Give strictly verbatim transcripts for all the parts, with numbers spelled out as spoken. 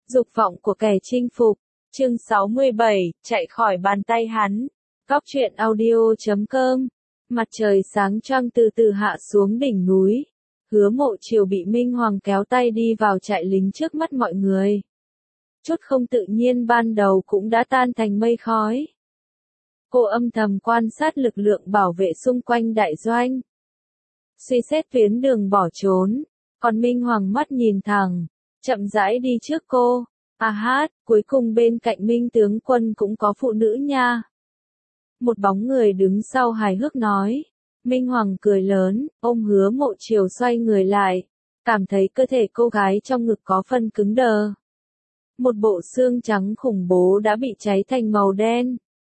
Dục vọng của kẻ chinh phục. Chương sáu mươi bảy, chạy khỏi bàn tay hắn. Góc truyện audio chấm com. Mặt trời sáng choang từ từ hạ xuống đỉnh núi. Hứa Mộ Chiều bị Minh Hoàng kéo tay đi vào trại lính trước mắt mọi người. Chút không tự nhiên ban đầu cũng đã tan thành mây khói. Cô âm thầm quan sát lực lượng bảo vệ xung quanh đại doanh. Suy xét tuyến đường bỏ trốn. Còn Minh Hoàng mắt nhìn thẳng, chậm rãi đi trước cô. À hát, cuối cùng bên cạnh Minh tướng quân cũng có phụ nữ nha. Một bóng người đứng sau hài hước nói. Minh Hoàng cười lớn, ôm Hứa Mộ Chiều xoay người lại. Cảm thấy cơ thể cô gái trong ngực có phần cứng đờ. Một bộ xương trắng khủng bố đã bị cháy thành màu đen.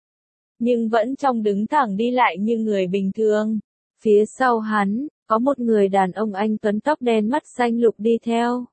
Nhưng vẫn trông đứng thẳng đi lại như người bình thường. Phía sau hắn, có một người đàn ông anh tuấn tóc đen mắt xanh lục đi theo.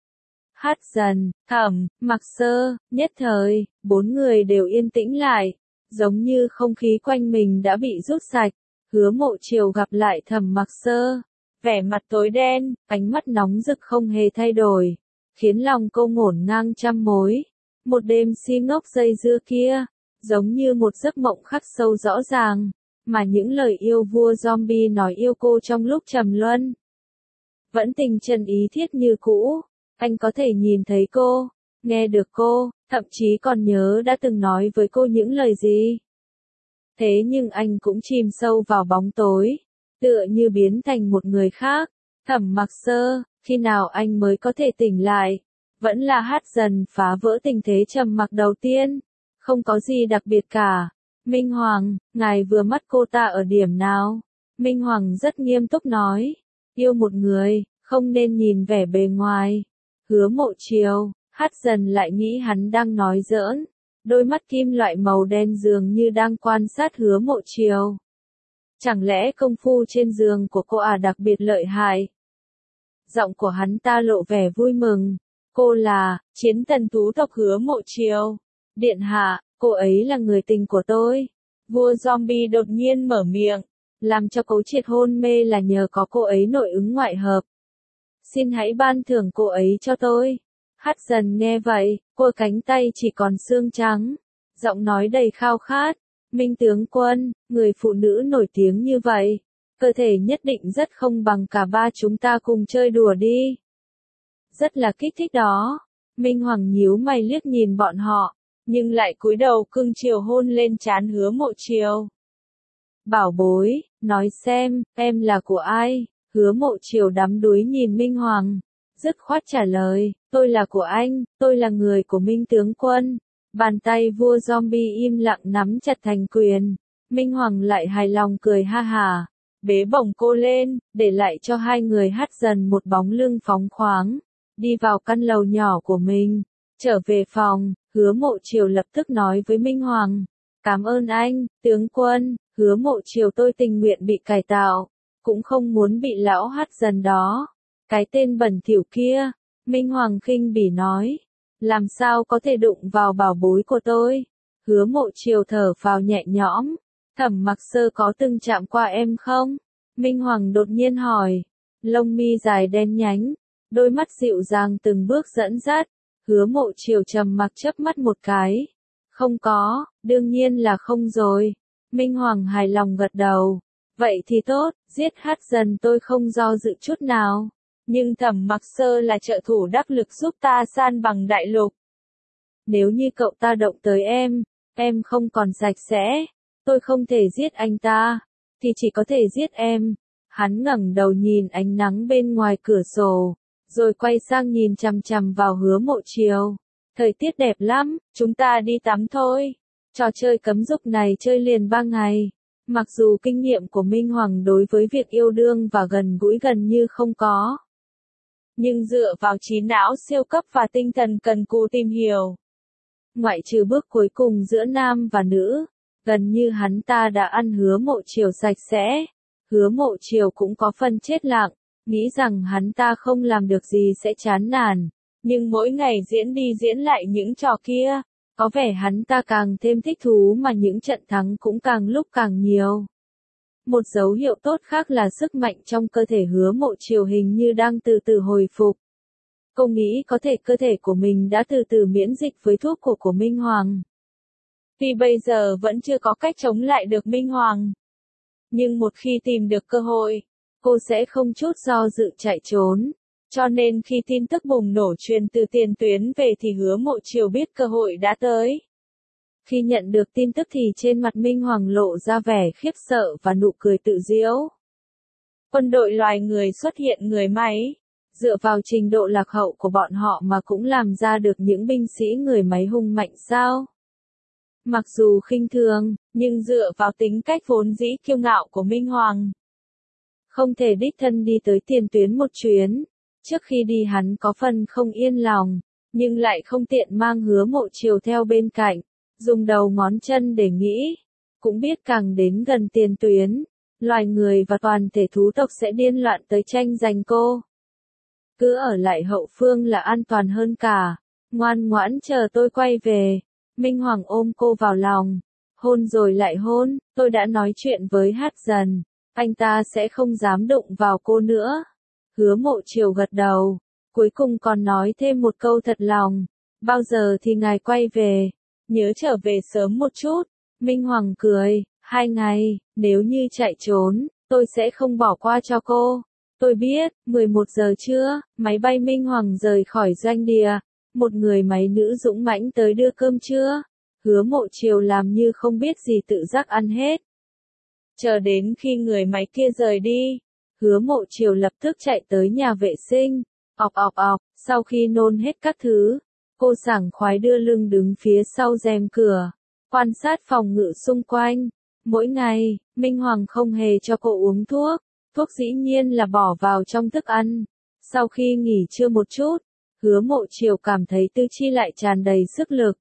Hát Dần, Thẩm, Mặc Sơ, nhất thời, bốn người đều yên tĩnh lại, giống như không khí quanh mình đã bị rút sạch. Hứa Mộ Chiều gặp lại Thẩm Mặc Sơ, vẻ mặt tối đen, ánh mắt nóng rực không hề thay đổi, khiến lòng cô ngổn ngang trăm mối. Một đêm si ngốc dây dưa kia, giống như một giấc mộng khắc sâu rõ ràng, mà những lời yêu vua zombie nói yêu cô trong lúc trầm luân. Vẫn tình chân ý thiết như cũ, anh có thể nhìn thấy cô, nghe được cô, thậm chí còn nhớ đã từng nói với cô những lời gì. Thế nhưng anh cũng chìm sâu vào bóng tối, tựa như biến thành một người khác. Thẩm Mặc Sơ, khi nào anh mới có thể tỉnh lại? Vẫn là Hát Dần phá vỡ tình thế trầm mặc đầu tiên. Không có gì đặc biệt cả. Minh Hoàng, ngài vừa mắt cô ta ở điểm nào? Minh Hoàng rất nghiêm túc nói. Yêu một người, không nên nhìn vẻ bề ngoài. Hứa Mộ Chiều, Hát Dần lại nghĩ hắn đang nói giỡn. Đôi mắt kim loại màu đen dường như đang quan sát Hứa Mộ Chiều. Chẳng lẽ công phu trên giường của cô à đặc biệt lợi hại? Giọng của hắn ta lộ vẻ vui mừng. Cô là, chiến thần thú tộc Hứa Mộ Chiều. Điện hạ, cô ấy là người tình của tôi. Vua zombie đột nhiên mở miệng. Làm cho Cố Triệt hôn mê là nhờ có cô ấy nội ứng ngoại hợp. Xin hãy ban thưởng cô ấy cho tôi. Hát Dần nghe vậy, cô cánh tay chỉ còn xương trắng. Giọng nói đầy khao khát. Minh tướng quân, người phụ nữ nổi tiếng như vậy. Cơ thể nhất định rất không bằng cả ba chúng ta cùng chơi đùa đi. Rất là kích thích đó. Minh Hoàng nhíu mày liếc nhìn bọn họ, nhưng lại cúi đầu cưng chiều hôn lên trán Hứa Mộ Chiều. Bảo bối, nói xem, em là của ai? Hứa Mộ Chiều đắm đuối nhìn Minh Hoàng, dứt khoát trả lời, tôi là của anh, tôi là người của Minh tướng quân. Bàn tay vua zombie im lặng nắm chặt thành quyền. Minh Hoàng lại hài lòng cười ha hả, bế bổng cô lên, để lại cho hai người Hát Dần một bóng lưng phóng khoáng. Đi vào căn lầu nhỏ của mình, trở về phòng, Hứa Mộ Chiều lập tức nói với Minh Hoàng. Cảm ơn anh, tướng quân. Hứa Mộ Chiều tôi tình nguyện bị cải tạo, cũng không muốn bị lão Hát Dần đó. Cái tên bẩn thỉu kia. Minh Hoàng khinh bỉ nói. Làm sao có thể đụng vào bảo bối của tôi? Hứa Mộ Chiều thở phào nhẹ nhõm. Thẩm Mặc Sơ có từng chạm qua em không? Minh Hoàng đột nhiên hỏi. Lông mi dài đen nhánh, đôi mắt dịu dàng từng bước dẫn dắt. Hứa Mộ Chiều trầm mặc chớp mắt một cái. Không có, đương nhiên là không rồi. Minh Hoàng hài lòng gật đầu. Vậy thì tốt, giết Hát Dần tôi không do dự chút nào. Nhưng Thẩm Mặc Sơ là trợ thủ đắc lực giúp ta san bằng đại lục. Nếu như cậu ta động tới em, em không còn sạch sẽ. Tôi không thể giết anh ta, thì chỉ có thể giết em. Hắn ngẩng đầu nhìn ánh nắng bên ngoài cửa sổ, rồi quay sang nhìn chằm chằm vào Hứa Mộ Chiều. Thời tiết đẹp lắm, chúng ta đi tắm thôi. Trò chơi cấm dục này chơi liền ba ngày. Mặc dù kinh nghiệm của Minh Hoàng đối với việc yêu đương và gần gũi gần như không có. Nhưng dựa vào trí não siêu cấp và tinh thần cần cù tìm hiểu. Ngoại trừ bước cuối cùng giữa nam và nữ, gần như hắn ta đã ăn Hứa Mộ Chiều sạch sẽ. Hứa Mộ Chiều cũng có phần chết lặng, nghĩ rằng hắn ta không làm được gì sẽ chán nản. Nhưng mỗi ngày diễn đi diễn lại những trò kia, có vẻ hắn ta càng thêm thích thú mà những trận thắng cũng càng lúc càng nhiều. Một dấu hiệu tốt khác là sức mạnh trong cơ thể Hứa Mộ Chiều hình như đang từ từ hồi phục. Cô nghĩ có thể cơ thể của mình đã từ từ miễn dịch với thuốc của của Minh Hoàng. Tuy bây giờ vẫn chưa có cách chống lại được Minh Hoàng. Nhưng một khi tìm được cơ hội, cô sẽ không chút do dự chạy trốn. Cho nên khi tin tức bùng nổ truyền từ tiền tuyến về thì Hứa Mộ Chiều biết cơ hội đã tới. Khi nhận được tin tức thì trên mặt Minh Hoàng lộ ra vẻ khiếp sợ và nụ cười tự giễu. Quân đội loài người xuất hiện người máy. Dựa vào trình độ lạc hậu của bọn họ mà cũng làm ra được những binh sĩ người máy hung mạnh sao? Mặc dù khinh thường, nhưng dựa vào tính cách vốn dĩ kiêu ngạo của Minh Hoàng. Không thể đích thân đi tới tiền tuyến một chuyến. Trước khi đi hắn có phần không yên lòng, nhưng lại không tiện mang Hứa Mộ Chiều theo bên cạnh. Dùng đầu ngón chân để nghĩ. Cũng biết càng đến gần tiền tuyến, loài người và toàn thể thú tộc sẽ điên loạn tới tranh giành cô. Cứ ở lại hậu phương là an toàn hơn cả. Ngoan ngoãn chờ tôi quay về. Minh Hoàng ôm cô vào lòng. Hôn rồi lại hôn, tôi đã nói chuyện với Hát Dần. Anh ta sẽ không dám đụng vào cô nữa. Hứa Mộ Chiều gật đầu. Cuối cùng còn nói thêm một câu thật lòng. Bao giờ thì ngài quay về? Nhớ trở về sớm một chút. Minh Hoàng cười. Hai ngày, nếu như chạy trốn, tôi sẽ không bỏ qua cho cô. Tôi biết, mười một giờ trưa, máy bay Minh Hoàng rời khỏi doanh địa. Một người máy nữ dũng mãnh tới đưa cơm trưa. Hứa Mộ Chiều làm như không biết gì tự giác ăn hết. Chờ đến khi người máy kia rời đi, Hứa Mộ Chiều lập tức chạy tới nhà vệ sinh. Ọc ọc ọc, sau khi nôn hết các thứ, cô sảng khoái đưa lưng đứng phía sau rèm cửa, quan sát phòng ngự xung quanh. Mỗi ngày, Minh Hoàng không hề cho cô uống thuốc, thuốc dĩ nhiên là bỏ vào trong thức ăn. Sau khi nghỉ trưa một chút, Hứa Mộ Chiều cảm thấy tứ chi lại tràn đầy sức lực.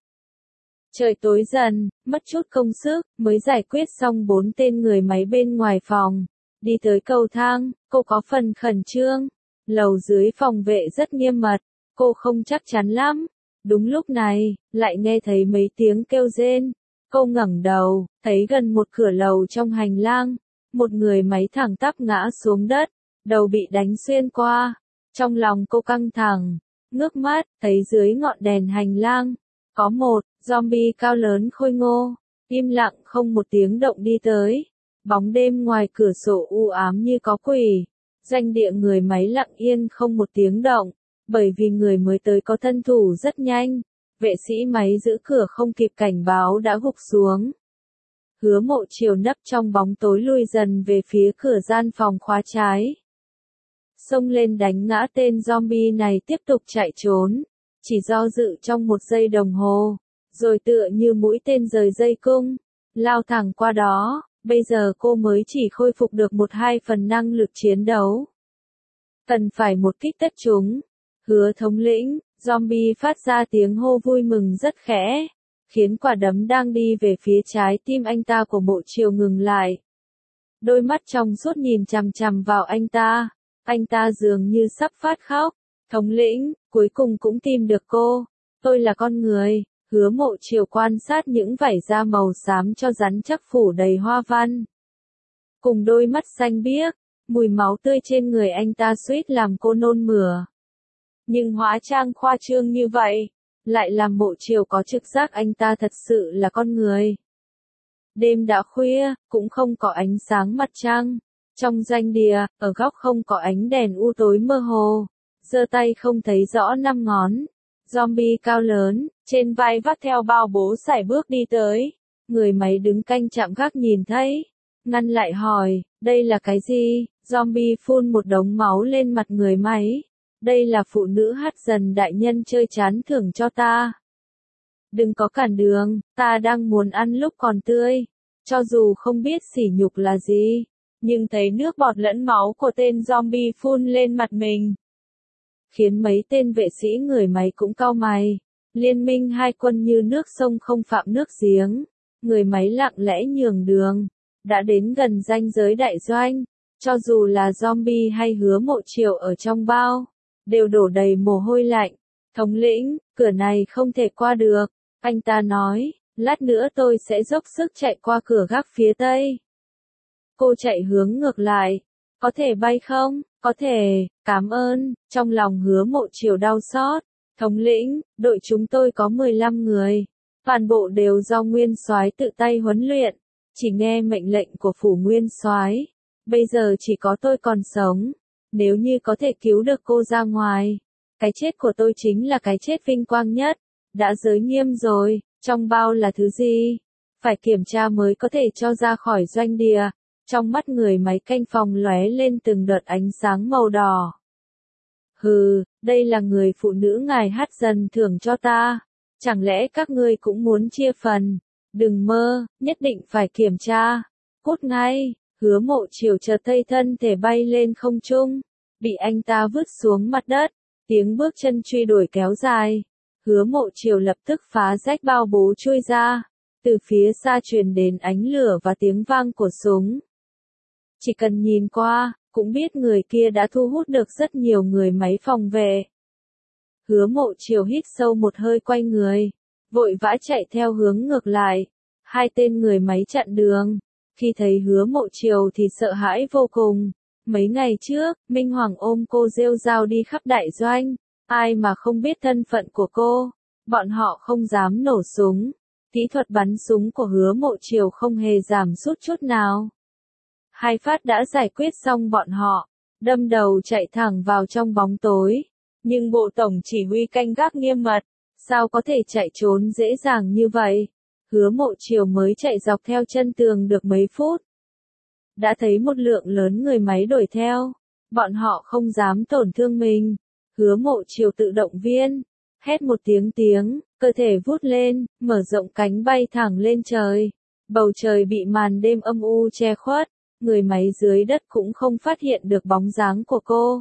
Trời tối dần, mất chút công sức, mới giải quyết xong bốn tên người máy bên ngoài phòng. Đi tới cầu thang, cô có phần khẩn trương. Lầu dưới phòng vệ rất nghiêm mật, cô không chắc chắn lắm. Đúng lúc này, lại nghe thấy mấy tiếng kêu rên. Cô ngẩng đầu, thấy gần một cửa lầu trong hành lang. Một người máy thẳng tắp ngã xuống đất, đầu bị đánh xuyên qua. Trong lòng cô căng thẳng, ngước mắt, thấy dưới ngọn đèn hành lang. Có một zombie cao lớn khôi ngô, im lặng không một tiếng động đi tới. Bóng đêm ngoài cửa sổ u ám như có quỷ. Doanh địa người máy lặng yên không một tiếng động, bởi vì người mới tới có thân thủ rất nhanh. Vệ sĩ máy giữ cửa không kịp cảnh báo đã gục xuống. Hứa Mộ Chiều nấp trong bóng tối lùi dần về phía cửa gian phòng khóa trái. Xông lên đánh ngã tên zombie này tiếp tục chạy trốn. Chỉ do dự trong một giây đồng hồ, rồi tựa như mũi tên rời dây cung, lao thẳng qua đó. Bây giờ cô mới chỉ khôi phục được một hai phần năng lực chiến đấu. Cần phải một kích tất chúng. Hứa thống lĩnh, zombie phát ra tiếng hô vui mừng rất khẽ, khiến quả đấm đang đi về phía trái tim anh ta của Mộ Chiều ngừng lại. Đôi mắt trong suốt nhìn chằm chằm vào anh ta, anh ta dường như sắp phát khóc. Thống lĩnh, cuối cùng cũng tìm được cô. Tôi là con người. Hứa Mộ Chiều quan sát những vảy da màu xám cho rắn chắc phủ đầy hoa văn. Cùng đôi mắt xanh biếc, mùi máu tươi trên người anh ta suýt làm cô nôn mửa. Nhưng hóa trang khoa trương như vậy, lại làm Mộ Chiều có trực giác anh ta thật sự là con người. Đêm đã khuya, cũng không có ánh sáng mặt trăng. Trong doanh địa, ở góc không có ánh đèn u tối mơ hồ. Giơ tay không thấy rõ năm ngón. Zombie cao lớn, trên vai vác theo bao bố sải bước đi tới. Người máy đứng canh chạm gác nhìn thấy, ngăn lại hỏi, đây là cái gì? Zombie phun một đống máu lên mặt người máy. Đây là phụ nữ Hát Dần đại nhân chơi chán thưởng cho ta. Đừng có cản đường, ta đang muốn ăn lúc còn tươi. Cho dù không biết sỉ nhục là gì, nhưng thấy nước bọt lẫn máu của tên zombie phun lên mặt mình, khiến mấy tên vệ sĩ người máy cũng cau mày. Liên minh hai quân như nước sông không phạm nước giếng. Người máy lặng lẽ nhường đường. Đã đến gần ranh giới đại doanh. Cho dù là zombie hay Hứa Mộ Chiều ở trong bao, đều đổ đầy mồ hôi lạnh. Thống lĩnh, cửa này không thể qua được. Anh ta nói, lát nữa tôi sẽ dốc sức chạy qua cửa gác phía tây. Cô chạy hướng ngược lại. Có thể bay không? Có thể, cảm ơn, trong lòng Hứa Mộ Chiều đau xót. Thống lĩnh, đội chúng tôi có mười lăm người. Toàn bộ đều do Nguyên Soái tự tay huấn luyện. Chỉ nghe mệnh lệnh của phủ Nguyên Soái. Bây giờ chỉ có tôi còn sống. Nếu như có thể cứu được cô ra ngoài. Cái chết của tôi chính là cái chết vinh quang nhất. Đã giới nghiêm rồi, trong bao là thứ gì? Phải kiểm tra mới có thể cho ra khỏi doanh địa. Trong mắt người máy canh phòng lóe lên từng đợt ánh sáng màu đỏ. Hừ, đây là người phụ nữ ngài hát dần thưởng cho ta. Chẳng lẽ các ngươi cũng muốn chia phần? Đừng mơ, nhất định phải kiểm tra. Cút ngay, Hứa Mộ Chiều chợt thấy thân thể bay lên không trung. Bị anh ta vứt xuống mặt đất. Tiếng bước chân truy đuổi kéo dài. Hứa Mộ Chiều lập tức phá rách bao bố chui ra. Từ phía xa truyền đến ánh lửa và tiếng vang của súng. Chỉ cần nhìn qua, cũng biết người kia đã thu hút được rất nhiều người máy phòng vệ. Hứa Mộ Chiều hít sâu một hơi quay người, vội vã chạy theo hướng ngược lại. Hai tên người máy chặn đường. Khi thấy Hứa Mộ Chiều thì sợ hãi vô cùng. Mấy ngày trước, Minh Hoàng ôm cô rêu rao đi khắp đại doanh. Ai mà không biết thân phận của cô. Bọn họ không dám nổ súng. Kỹ thuật bắn súng của Hứa Mộ Chiều không hề giảm sút chút nào. Hai phát đã giải quyết xong bọn họ, đâm đầu chạy thẳng vào trong bóng tối. Nhưng bộ tổng chỉ huy canh gác nghiêm mật, sao có thể chạy trốn dễ dàng như vậy? Hứa Mộ Chiều mới chạy dọc theo chân tường được mấy phút. Đã thấy một lượng lớn người máy đuổi theo, bọn họ không dám tổn thương mình. Hứa Mộ Chiều tự động viên, hét một tiếng tiếng, cơ thể vút lên, mở rộng cánh bay thẳng lên trời. Bầu trời bị màn đêm âm u che khuất. Người máy dưới đất cũng không phát hiện được bóng dáng của cô.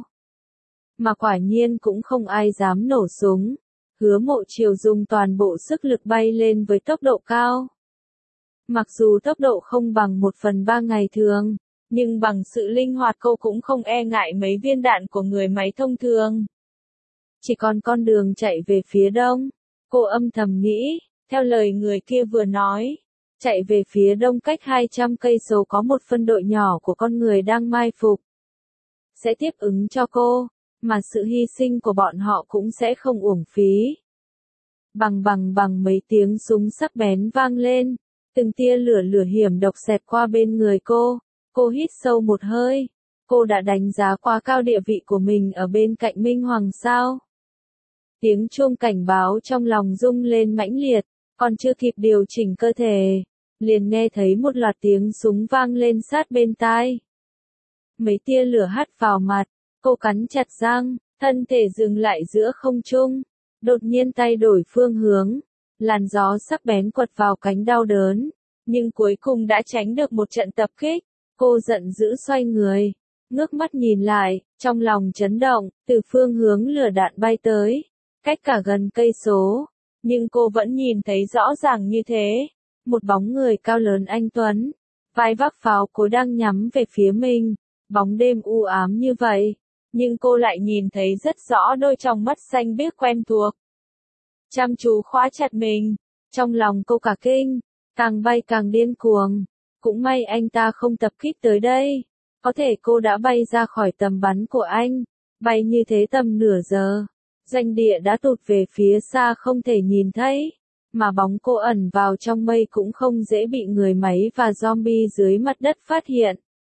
Mà quả nhiên cũng không ai dám nổ súng. Hứa Mộ Chiều dùng toàn bộ sức lực bay lên với tốc độ cao. Mặc dù tốc độ không bằng một phần ba ngày thường, nhưng bằng sự linh hoạt cô cũng không e ngại mấy viên đạn của người máy thông thường. Chỉ còn con đường chạy về phía đông. Cô âm thầm nghĩ, theo lời người kia vừa nói. Chạy về phía đông cách hai trăm cây số có một phân đội nhỏ của con người đang mai phục. Sẽ tiếp ứng cho cô, mà sự hy sinh của bọn họ cũng sẽ không uổng phí. Bằng bằng bằng mấy tiếng súng sắc bén vang lên, từng tia lửa lửa hiểm độc xẹt qua bên người cô. Cô hít sâu một hơi. Cô đã đánh giá quá cao địa vị của mình ở bên cạnh Minh Hoàng sao? Tiếng chuông cảnh báo trong lòng rung lên mãnh liệt, còn chưa kịp điều chỉnh cơ thể. Liền nghe thấy một loạt tiếng súng vang lên sát bên tai. Mấy tia lửa hắt vào mặt, cô cắn chặt răng, thân thể dừng lại giữa không trung. Đột nhiên tay đổi phương hướng, làn gió sắc bén quật vào cánh đau đớn, nhưng cuối cùng đã tránh được một trận tập kích. Cô giận dữ xoay người, ngước mắt nhìn lại, trong lòng chấn động, từ phương hướng lửa đạn bay tới, cách cả gần cây số, nhưng cô vẫn nhìn thấy rõ ràng như thế. Một bóng người cao lớn anh tuấn, vai vác pháo cối đang nhắm về phía mình. Bóng đêm u ám như vậy, nhưng cô lại nhìn thấy rất rõ đôi tròng mắt xanh biếc quen thuộc. Chăm chú khóa chặt mình, trong lòng cô cả kinh, càng bay càng điên cuồng. Cũng may anh ta không tập kích tới đây, có thể cô đã bay ra khỏi tầm bắn của anh, bay như thế tầm nửa giờ. Doanh địa đã tụt về phía xa không thể nhìn thấy. Mà bóng cô ẩn vào trong mây cũng không dễ bị người máy và zombie dưới mặt đất phát hiện.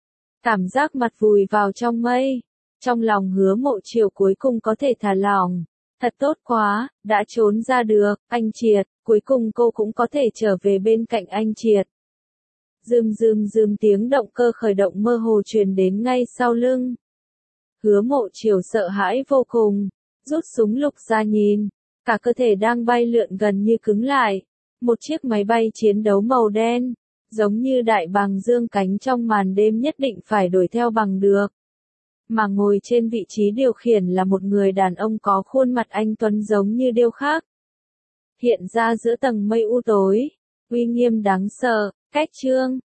Cảm giác mặt vùi vào trong mây. Trong lòng Hứa Mộ Chiều cuối cùng có thể thả lỏng. Thật tốt quá, đã trốn ra được, anh Triệt, cuối cùng cô cũng có thể trở về bên cạnh anh Triệt. Rườm rườm rườm tiếng động cơ khởi động mơ hồ truyền đến ngay sau lưng. Hứa Mộ Chiều sợ hãi vô cùng, rút súng lục ra nhìn. Cả cơ thể đang bay lượn gần như cứng lại. Một chiếc máy bay chiến đấu màu đen, giống như đại bàng dương cánh trong màn đêm nhất định phải đuổi theo bằng được. Mà ngồi trên vị trí điều khiển là một người đàn ông có khuôn mặt anh tuấn giống như điêu khắc. Hiện ra giữa tầng mây u tối, uy nghiêm đáng sợ, cách chương.